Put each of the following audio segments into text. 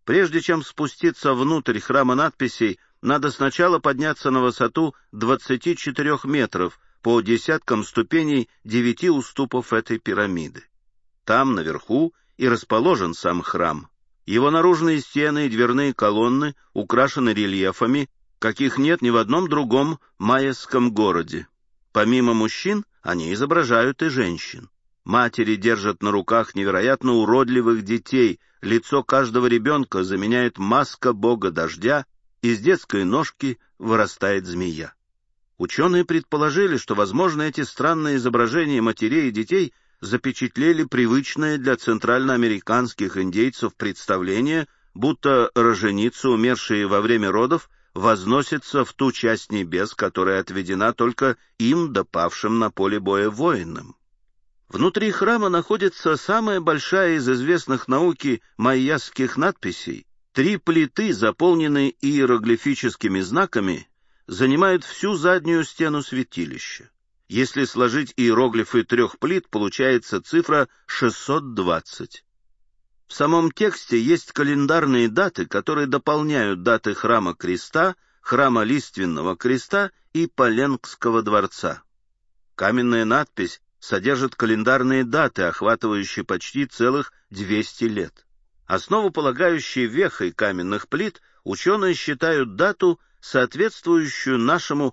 Прежде чем спуститься внутрь храма надписей, надо сначала подняться на высоту 24 метров по десяткам ступеней 9 уступов этой пирамиды. Там, наверху, и расположен сам храм. Его наружные стены и дверные колонны украшены рельефами, каких нет ни в одном другом майяском городе. Помимо мужчин, они изображают и женщин. Матери держат на руках невероятно уродливых детей, лицо каждого ребенка заменяет маска бога дождя, из детской ножки вырастает змея. Ученые предположили, что, возможно, эти странные изображения матерей и детей запечатлели привычное для центральноамериканских индейцев представление, будто роженицы, умершие во время родов, возносятся в ту часть небес, которая отведена только им, да павшим на поле боя воинам. Внутри храма находится самая большая из известных науке майяских надписей. 3 плиты, заполненные иероглифическими знаками, занимают всю заднюю стену святилища. Если сложить иероглифы 3 плит, получается цифра 620. В самом тексте есть календарные даты, которые дополняют даты храма Креста, храма Лиственного Креста и Паленкского дворца. Каменная надпись содержит календарные даты, охватывающие почти целых 200 лет. Основополагающей вехой каменных плит ученые считают дату, соответствующую нашему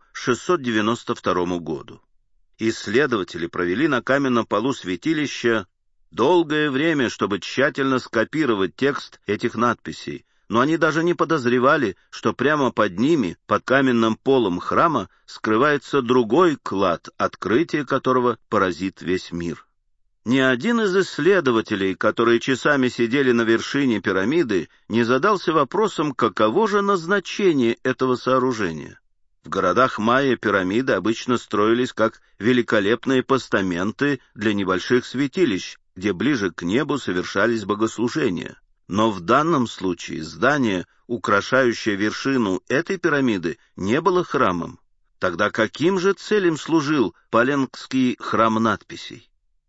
692 году. Исследователи провели на каменном полу святилища долгое время, чтобы тщательно скопировать текст этих надписей, но они даже не подозревали, что прямо под ними, под каменным полом храма, скрывается другой клад, открытие которого поразит весь мир. Ни один из исследователей, которые часами сидели на вершине пирамиды, не задался вопросом, каково же назначение этого сооружения. В городах майя пирамиды обычно строились как великолепные постаменты для небольших святилищ, где ближе к небу совершались богослужения. Но в данном случае здание, украшающее вершину этой пирамиды, не было храмом. Тогда каким же целям служил Паленкский храм надписей?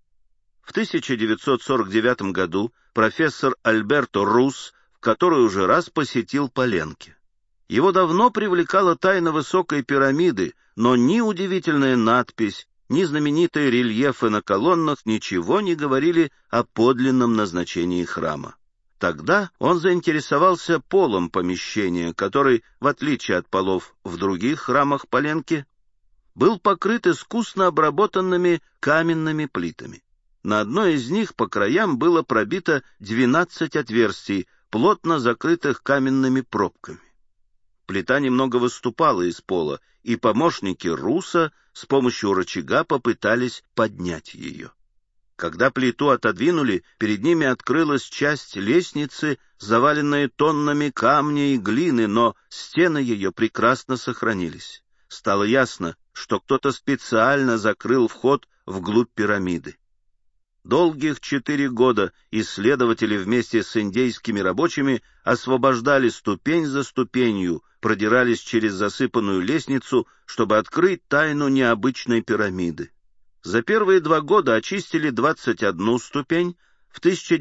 В 1949 году профессор Альберто Рус в который уже раз посетил Паленки. Его давно привлекала тайна высокой пирамиды, но ни удивительная надпись, ни знаменитые рельефы на колоннах ничего не говорили о подлинном назначении храма. Тогда он заинтересовался полом помещения, который, в отличие от полов в других храмах Паленки, был покрыт искусно обработанными каменными плитами. На одной из них по краям было пробито 12 отверстий, плотно закрытых каменными пробками. Плита немного выступала из пола, и помощники Руса с помощью рычага попытались поднять ее. Когда плиту отодвинули, перед ними открылась часть лестницы, заваленная тоннами камня и глины, но стены ее прекрасно сохранились. Стало ясно, что кто-то специально закрыл вход вглубь пирамиды. Долгих 4 года исследователи вместе с индейскими рабочими освобождали ступень за ступенью, продирались через засыпанную лестницу, чтобы открыть тайну необычной пирамиды. За первые 2 года очистили 21 ступень, в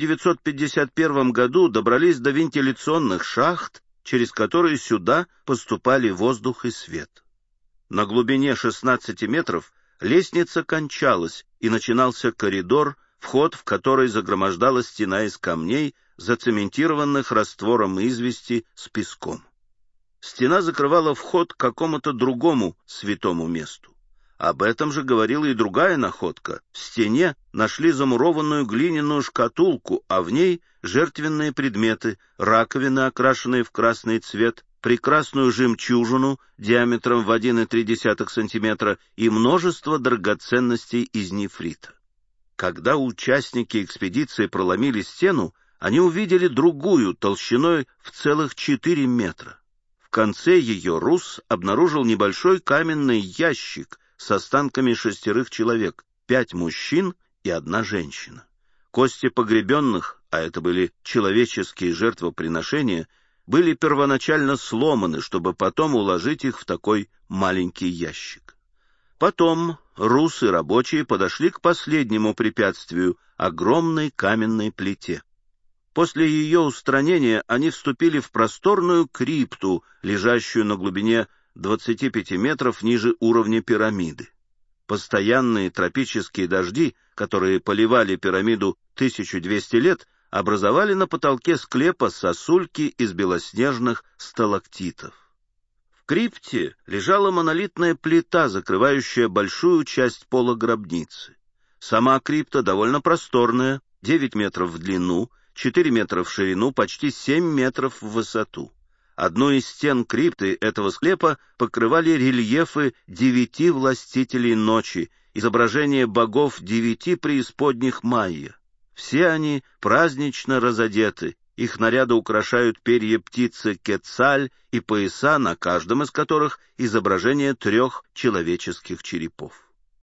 1951 году добрались до вентиляционных шахт, через которые сюда поступали воздух и свет. На глубине 16 метров лестница кончалась, и начинался коридор, вход в который загромождала стена из камней, зацементированных раствором извести с песком. Стена закрывала вход к какому-то другому святому месту. Об этом же говорила и другая находка. В стене нашли замурованную глиняную шкатулку, а в ней жертвенные предметы, раковины, окрашенные в красный цвет, прекрасную жемчужину диаметром в 1,3 сантиметра и множество драгоценностей из нефрита. Когда участники экспедиции проломили стену, они увидели другую, толщиной в целых 4 метра. В конце ее Рус обнаружил небольшой каменный ящик с останками 6 человек, 5 мужчин и 1 женщина. Кости погребенных, а это были человеческие жертвоприношения, были первоначально сломаны, чтобы потом уложить их в такой маленький ящик. Потом Рус и рабочие подошли к последнему препятствию — огромной каменной плите. После ее устранения они вступили в просторную крипту, лежащую на глубине 25 метров ниже уровня пирамиды. Постоянные тропические дожди, которые поливали пирамиду 1200 лет, образовали на потолке склепа сосульки из белоснежных сталактитов. В крипте лежала монолитная плита, закрывающая большую часть пола гробницы. Сама крипта довольно просторная, 9 метров в длину, 4 метра в ширину, почти 7 метров в высоту. Одну из стен крипты этого склепа покрывали рельефы 9 властителей ночи, изображения богов 9 преисподних майя. Все они празднично разодеты, их наряды украшают перья птицы Кецаль и пояса, на каждом из которых изображение 3 человеческих черепов.